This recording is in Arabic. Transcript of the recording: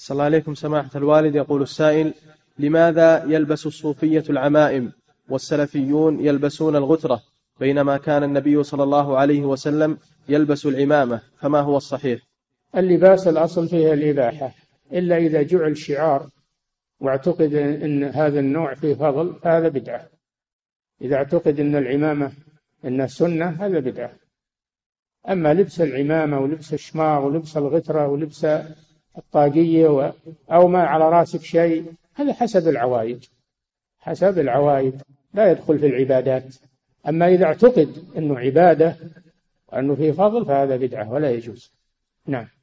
صلى الله عليكم سماحة الوالد. يقول السائل: لماذا يلبس الصوفية العمائم والسلفيون يلبسون الغترة بينما كان النبي صلى الله عليه وسلم يلبس العمامة، فما هو الصحيح؟ اللباس الأصل فيه الإباحة، إلا إذا جعل شعار واعتقد أن هذا النوع فيه فضل هذا بدعة. إذا اعتقد أن العمامة أنها سنة هذا بدعة. أما لبس العمامة ولبس الشماغ ولبس الغترة ولبس الطاقية أو ما على رأسك شيء، هذا حسب العوايد، حسب العوايد، لا يدخل في العبادات. أما إذا اعتقد أنه عبادة وأنه فيه فضل فهذا بدعة ولا يجوز. نعم.